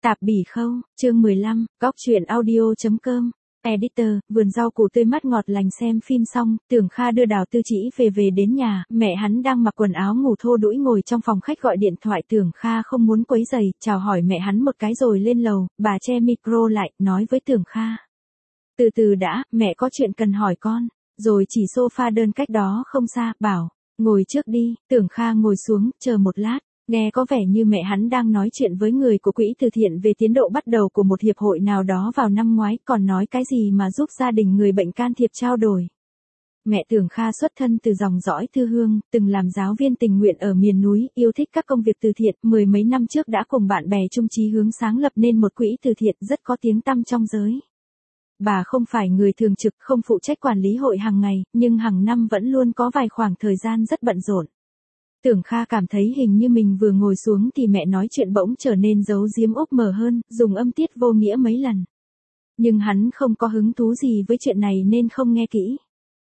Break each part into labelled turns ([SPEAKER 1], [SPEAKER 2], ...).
[SPEAKER 1] Tạp bỉ khâu, chương 15, góc truyện audio.com. Editor, vườn rau củ tươi mát ngọt lành. Xem phim xong, Tưởng Kha đưa Đào Tư Chỉ về đến nhà, mẹ hắn đang mặc quần áo ngủ thô đũi ngồi trong phòng khách gọi điện thoại. Tưởng Kha không muốn quấy rầy, chào hỏi mẹ hắn một cái rồi lên lầu, bà che micro lại, nói với Tưởng Kha. Từ từ đã, mẹ có chuyện cần hỏi con, rồi chỉ sofa đơn cách đó không xa, bảo, ngồi trước đi. Tưởng Kha ngồi xuống, chờ một lát. Nghe có vẻ như mẹ hắn đang nói chuyện với người của quỹ từ thiện về tiến độ bắt đầu của một hiệp hội nào đó vào năm ngoái, còn nói cái gì mà giúp gia đình người bệnh can thiệp trao đổi. Mẹ Tưởng Kha xuất thân từ dòng dõi thư hương, từng làm giáo viên tình nguyện ở miền núi, yêu thích các công việc từ thiện, mười mấy năm trước đã cùng bạn bè chung chí hướng sáng lập nên một quỹ từ thiện rất có tiếng tăm trong giới. Bà không phải người thường trực, không phụ trách quản lý hội hàng ngày, nhưng hàng năm vẫn luôn có vài khoảng thời gian rất bận rộn. Tưởng Kha cảm thấy hình như mình vừa ngồi xuống thì mẹ nói chuyện bỗng trở nên giấu giếm úp mở hơn, dùng âm tiết vô nghĩa mấy lần. Nhưng hắn không có hứng thú gì với chuyện này nên không nghe kỹ.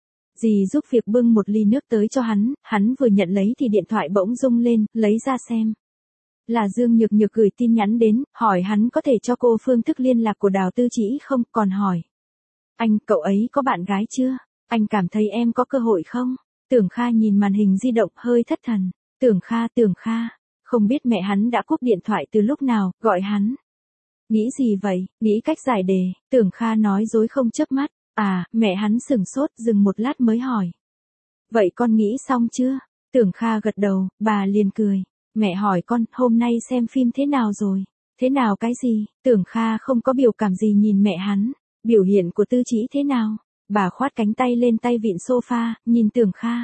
[SPEAKER 1] Dì giúp việc bưng một ly nước tới cho hắn vừa nhận lấy thì điện thoại bỗng rung lên, lấy ra xem. Là Dương Nhược Nhược gửi tin nhắn đến, hỏi hắn có thể cho cô phương thức liên lạc của Đào Tư Chỉ không, còn hỏi. Anh, cậu ấy có bạn gái chưa? Anh cảm thấy em có cơ hội không? Tưởng Kha nhìn màn hình di động hơi thất thần. Tưởng Kha, không biết mẹ hắn đã cúp điện thoại từ lúc nào, gọi hắn. Nghĩ gì vậy, nghĩ cách giải đề, Tưởng Kha nói dối không chớp mắt. À, mẹ hắn sửng sốt, dừng một lát mới hỏi. Vậy con nghĩ xong chưa? Tưởng Kha gật đầu, bà liền cười. Mẹ hỏi con, hôm nay xem phim thế nào rồi? Thế nào cái gì? Tưởng Kha không có biểu cảm gì nhìn mẹ hắn. Biểu hiện của Tư Chỉ thế nào? Bà khoát cánh tay lên tay vịn sofa, nhìn Tưởng Kha.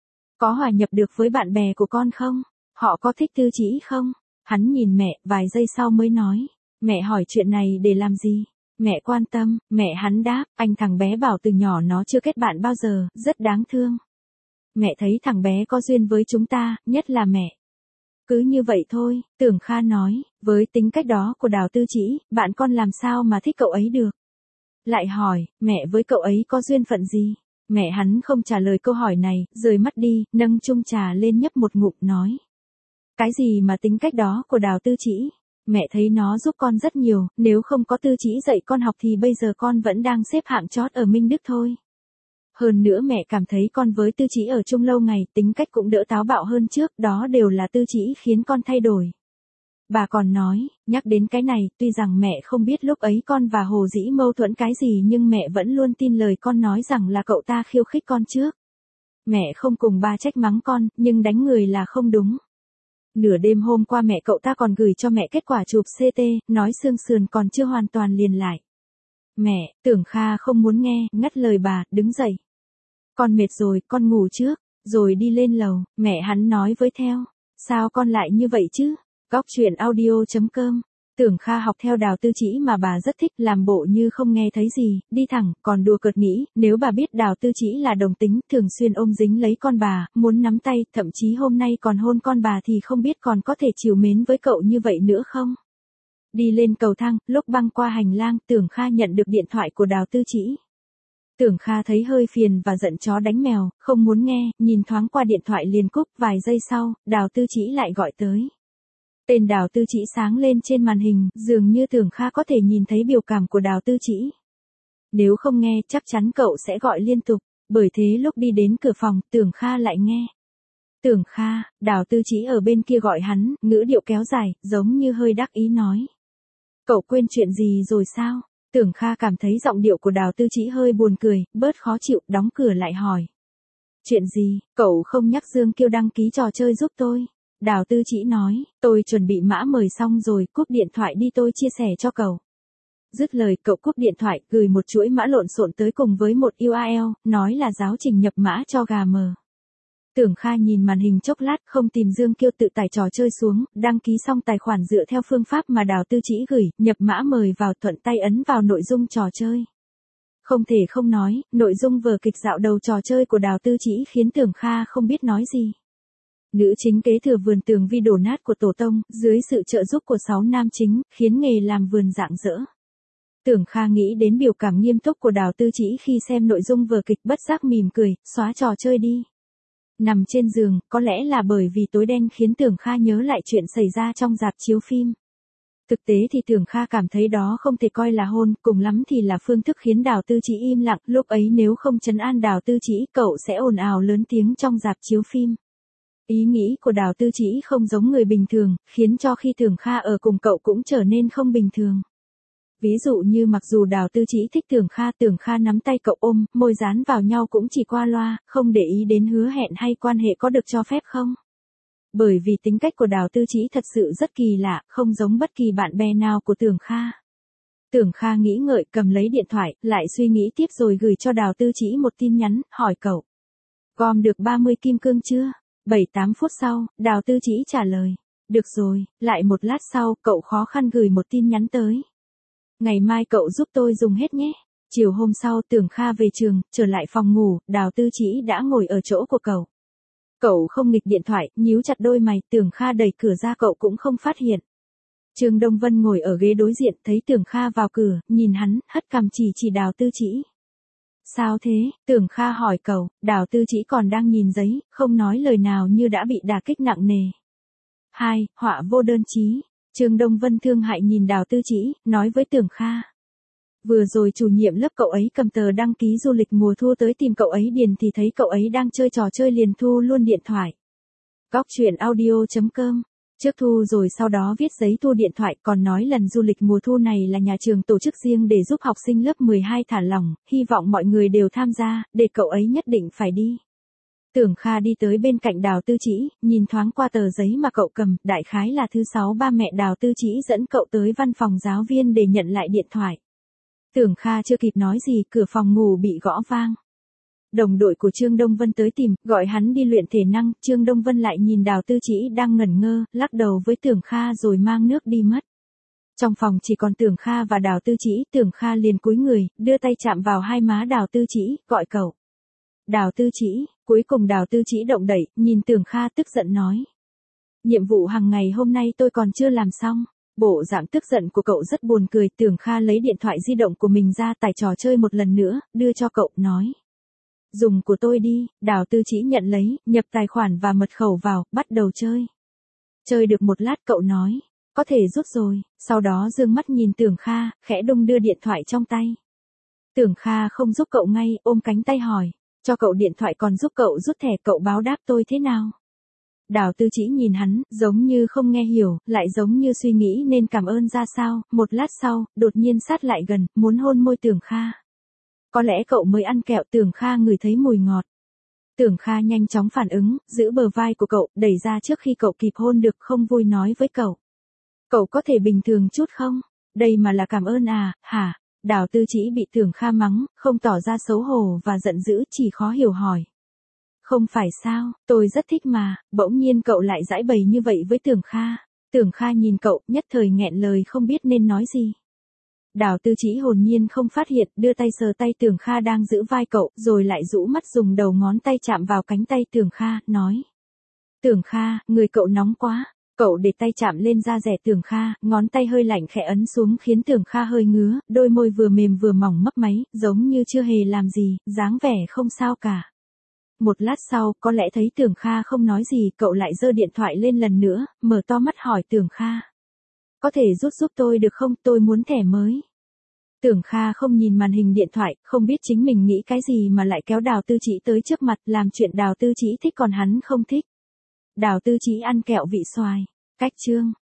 [SPEAKER 1] Có hòa nhập được với bạn bè của con không? Họ có thích Tư Chỉ không? Hắn nhìn mẹ, vài giây sau mới nói. Mẹ hỏi chuyện này để làm gì? Mẹ quan tâm, mẹ hắn đáp, anh thằng bé bảo từ nhỏ nó chưa kết bạn bao giờ, rất đáng thương. Mẹ thấy thằng bé có duyên với chúng ta, nhất là mẹ. Cứ như vậy thôi, Tưởng Kha nói, với tính cách đó của Đào Tư Chỉ, bạn con làm sao mà thích cậu ấy được? Lại hỏi, mẹ với cậu ấy có duyên phận gì? Mẹ hắn không trả lời câu hỏi này, rời mắt đi, nâng chung trà lên nhấp một ngụm nói. Cái gì mà tính cách đó của Đào Tư Chỉ? Mẹ thấy nó giúp con rất nhiều, nếu không có Tư Chỉ dạy con học thì bây giờ con vẫn đang xếp hạng chót ở Minh Đức thôi. Hơn nữa mẹ cảm thấy con với Tư Chỉ ở chung lâu ngày, tính cách cũng đỡ táo bạo hơn trước, đó đều là Tư Chỉ khiến con thay đổi. Bà còn nói, nhắc đến cái này, tuy rằng mẹ không biết lúc ấy con và Hồ Dĩ mâu thuẫn cái gì nhưng mẹ vẫn luôn tin lời con nói rằng là cậu ta khiêu khích con trước. Mẹ không cùng ba trách mắng con, nhưng đánh người là không đúng. Nửa đêm hôm qua mẹ cậu ta còn gửi cho mẹ kết quả chụp CT, nói xương sườn còn chưa hoàn toàn liền lại. Mẹ, Tưởng Kha không muốn nghe, ngắt lời bà, đứng dậy. Con mệt rồi, con ngủ trước, rồi đi lên lầu, mẹ hắn nói với theo. Sao con lại như vậy chứ? Góc truyện audio.com. Tưởng Kha học theo Đào Tư Chỉ mà bà rất thích, làm bộ như không nghe thấy gì, đi thẳng, còn đùa cợt nghĩ, nếu bà biết Đào Tư Chỉ là đồng tính, thường xuyên ôm dính lấy con bà, muốn nắm tay, thậm chí hôm nay còn hôn con bà thì không biết còn có thể trìu mến với cậu như vậy nữa không? Đi lên cầu thang, lúc băng qua hành lang, Tưởng Kha nhận được điện thoại của Đào Tư Chỉ. Tưởng Kha thấy hơi phiền và giận chó đánh mèo, không muốn nghe, nhìn thoáng qua điện thoại liền cúp, vài giây sau, Đào Tư Chỉ lại gọi tới. Tên Đào Tư Chỉ sáng lên trên màn hình, dường như Tưởng Kha có thể nhìn thấy biểu cảm của Đào Tư Chỉ. Nếu không nghe, chắc chắn cậu sẽ gọi liên tục, bởi thế lúc đi đến cửa phòng, Tưởng Kha lại nghe. Tưởng Kha, Đào Tư Chỉ ở bên kia gọi hắn, ngữ điệu kéo dài, giống như hơi đắc ý nói. Cậu quên chuyện gì rồi sao? Tưởng Kha cảm thấy giọng điệu của Đào Tư Chỉ hơi buồn cười, bớt khó chịu, đóng cửa lại hỏi. Chuyện gì, cậu không nhắc Dương Kiêu đăng ký trò chơi giúp tôi? Đào Tư Chỉ nói, tôi chuẩn bị mã mời xong rồi, cúp điện thoại đi tôi chia sẻ cho cậu. Dứt lời cậu cúp điện thoại, gửi một chuỗi mã lộn xộn tới cùng với một URL, nói là giáo trình nhập mã cho gà mờ. Tưởng Kha nhìn màn hình chốc lát, không tìm Dương Kiêu, tự tải trò chơi xuống, đăng ký xong tài khoản dựa theo phương pháp mà Đào Tư Chỉ gửi, nhập mã mời vào, thuận tay ấn vào nội dung trò chơi. Không thể không nói, nội dung vở kịch dạo đầu trò chơi của Đào Tư Chỉ khiến Tưởng Kha không biết nói gì. Nữ chính kế thừa vườn tường vi đổ nát của tổ tông, dưới sự trợ giúp của 6 nam chính, khiến nghề làm vườn rạng rỡ. Tưởng Kha nghĩ đến biểu cảm nghiêm túc của Đào Tư Chỉ khi xem nội dung vở kịch, bất giác mỉm cười, xóa trò chơi đi. Nằm trên giường, có lẽ là bởi vì tối đen khiến Tưởng Kha nhớ lại chuyện xảy ra trong rạp chiếu phim. Thực tế thì Tưởng Kha cảm thấy đó không thể coi là hôn, cùng lắm thì là phương thức khiến Đào Tư Chí im lặng, lúc ấy nếu không trấn an Đào Tư Chí, cậu sẽ ồn ào lớn tiếng trong rạp chiếu phim. Ý nghĩ của Đào Tư Chí không giống người bình thường, khiến cho khi Tưởng Kha ở cùng cậu cũng trở nên không bình thường. Ví dụ như mặc dù Đào Tư Chí thích Tưởng Kha nắm tay cậu ôm, môi dán vào nhau cũng chỉ qua loa, không để ý đến hứa hẹn hay quan hệ có được cho phép không. Bởi vì tính cách của Đào Tư Chí thật sự rất kỳ lạ, không giống bất kỳ bạn bè nào của Tưởng Kha. Tưởng Kha nghĩ ngợi cầm lấy điện thoại, lại suy nghĩ tiếp rồi gửi cho Đào Tư Chí một tin nhắn, hỏi cậu. Gom được 30 kim cương chưa? 7-8 phút sau, Đào Tư Chí trả lời. Được rồi, lại một lát sau, cậu khó khăn gửi một tin nhắn tới. Ngày mai cậu giúp tôi dùng hết nhé. Chiều hôm sau Tưởng Kha về trường, trở lại phòng ngủ, Đào Tư Chí đã ngồi ở chỗ của cậu. Cậu không nghịch điện thoại, nhíu chặt đôi mày, Tưởng Kha đẩy cửa ra cậu cũng không phát hiện. Trương Đông Vân ngồi ở ghế đối diện, thấy Tưởng Kha vào cửa, nhìn hắn, hất cằm chỉ Đào Tư Chí. Sao thế? Tưởng Kha hỏi cậu, Đào Tư Chí còn đang nhìn giấy, không nói lời nào như đã bị đả kích nặng nề. 2. Họa vô đơn chí. Trương Đông Vân thương hại nhìn Đào Tư Chí, nói với Tưởng Kha. Vừa rồi chủ nhiệm lớp cậu ấy cầm tờ đăng ký du lịch mùa thu tới tìm cậu ấy điền thì thấy cậu ấy đang chơi trò chơi liền thu luôn điện thoại. Góc truyện audio.com. Trước thu rồi sau đó viết giấy thu điện thoại, còn nói lần du lịch mùa thu này là nhà trường tổ chức riêng để giúp học sinh lớp 12 thả lỏng, hy vọng mọi người đều tham gia, để cậu ấy nhất định phải đi. Tưởng Kha đi tới bên cạnh Đào Tư Chí, nhìn thoáng qua tờ giấy mà cậu cầm, đại khái là thứ 6 ba mẹ Đào Tư Chí dẫn cậu tới văn phòng giáo viên để nhận lại điện thoại. Tưởng Kha chưa kịp nói gì, cửa phòng ngủ bị gõ vang. Đồng đội của Trương Đông Vân tới tìm, gọi hắn đi luyện thể năng, Trương Đông Vân lại nhìn Đào Tư Chí đang ngẩn ngơ, lắc đầu với Tưởng Kha rồi mang nước đi mất. Trong phòng chỉ còn Tưởng Kha và Đào Tư Chí, Tưởng Kha liền cúi người, đưa tay chạm vào hai má Đào Tư Chí, gọi cậu. Đào Tư Chí, cuối cùng Đào Tư Chí động đậy, nhìn Tưởng Kha tức giận nói. Nhiệm vụ hàng ngày hôm nay tôi còn chưa làm xong. Bộ dạng tức giận của cậu rất buồn cười, Tưởng Kha lấy điện thoại di động của mình ra tải trò chơi một lần nữa, đưa cho cậu, nói. Dùng của tôi đi. Đào Tư Chí nhận lấy, nhập tài khoản và mật khẩu vào, bắt đầu chơi. Chơi được một lát cậu nói. Có thể rút rồi, sau đó dương mắt nhìn Tưởng Kha, khẽ đung đưa điện thoại trong tay. Tưởng Kha không giúp cậu ngay, ôm cánh tay hỏi. Cho cậu điện thoại còn giúp cậu rút thẻ, cậu báo đáp tôi thế nào? Đào Tư Chí nhìn hắn, giống như không nghe hiểu, lại giống như suy nghĩ nên cảm ơn ra sao, một lát sau, đột nhiên sát lại gần, muốn hôn môi Tưởng Kha. Có lẽ cậu mới ăn kẹo, Tưởng Kha ngửi thấy mùi ngọt. Tưởng Kha nhanh chóng phản ứng, giữ bờ vai của cậu, đẩy ra trước khi cậu kịp hôn được, không vui nói với cậu. Cậu có thể bình thường chút không? Đây mà là cảm ơn à, hả? Đào Tư Chí bị Tưởng Kha mắng, không tỏ ra xấu hổ và giận dữ, chỉ khó hiểu hỏi. Không phải sao, tôi rất thích mà, bỗng nhiên cậu lại giãi bày như vậy với Tưởng Kha. Tưởng Kha nhìn cậu, nhất thời nghẹn lời không biết nên nói gì. Đào Tư Chí hồn nhiên không phát hiện, đưa tay sờ tay Tưởng Kha đang giữ vai cậu, rồi lại rũ mắt dùng đầu ngón tay chạm vào cánh tay Tưởng Kha, nói. Tưởng Kha, người cậu nóng quá. Cậu để tay chạm lên da dẻ Tưởng Kha, ngón tay hơi lạnh khẽ ấn xuống khiến Tưởng Kha hơi ngứa, đôi môi vừa mềm vừa mỏng mấp máy, giống như chưa hề làm gì, dáng vẻ không sao cả. Một lát sau, có lẽ thấy Tưởng Kha không nói gì, cậu lại giơ điện thoại lên lần nữa, mở to mắt hỏi Tưởng Kha. Có thể rút giúp tôi được không, tôi muốn thẻ mới. Tưởng Kha không nhìn màn hình điện thoại, không biết chính mình nghĩ cái gì mà lại kéo Đào Tư Chí tới trước mặt, làm chuyện Đào Tư Chí thích còn hắn không thích. Đào Tư Chí ăn kẹo vị xoài. Cách chương.